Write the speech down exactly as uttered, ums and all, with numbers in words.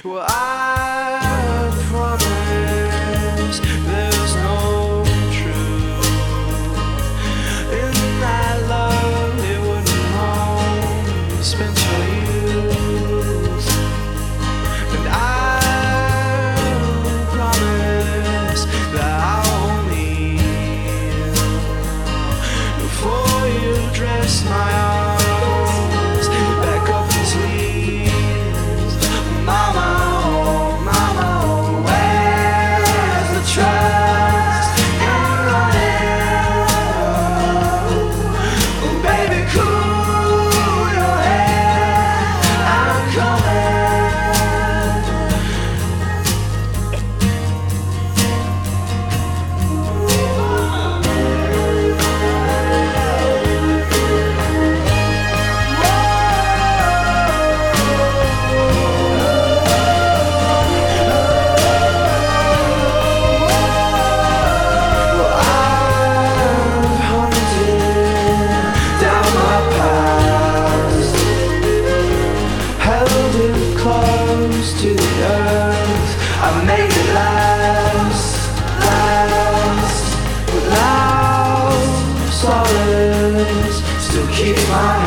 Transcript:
Well, I promise there's no truth in that love. It wouldn't harm spent your youth. And I promise that I'll meet before you dress my arms back up the sleeves. Mama, oh mama, oh, where's the trust in running? Oh baby, cool your head, I'm coming. Close to the earth, I made it last, last, without solace. Still keep my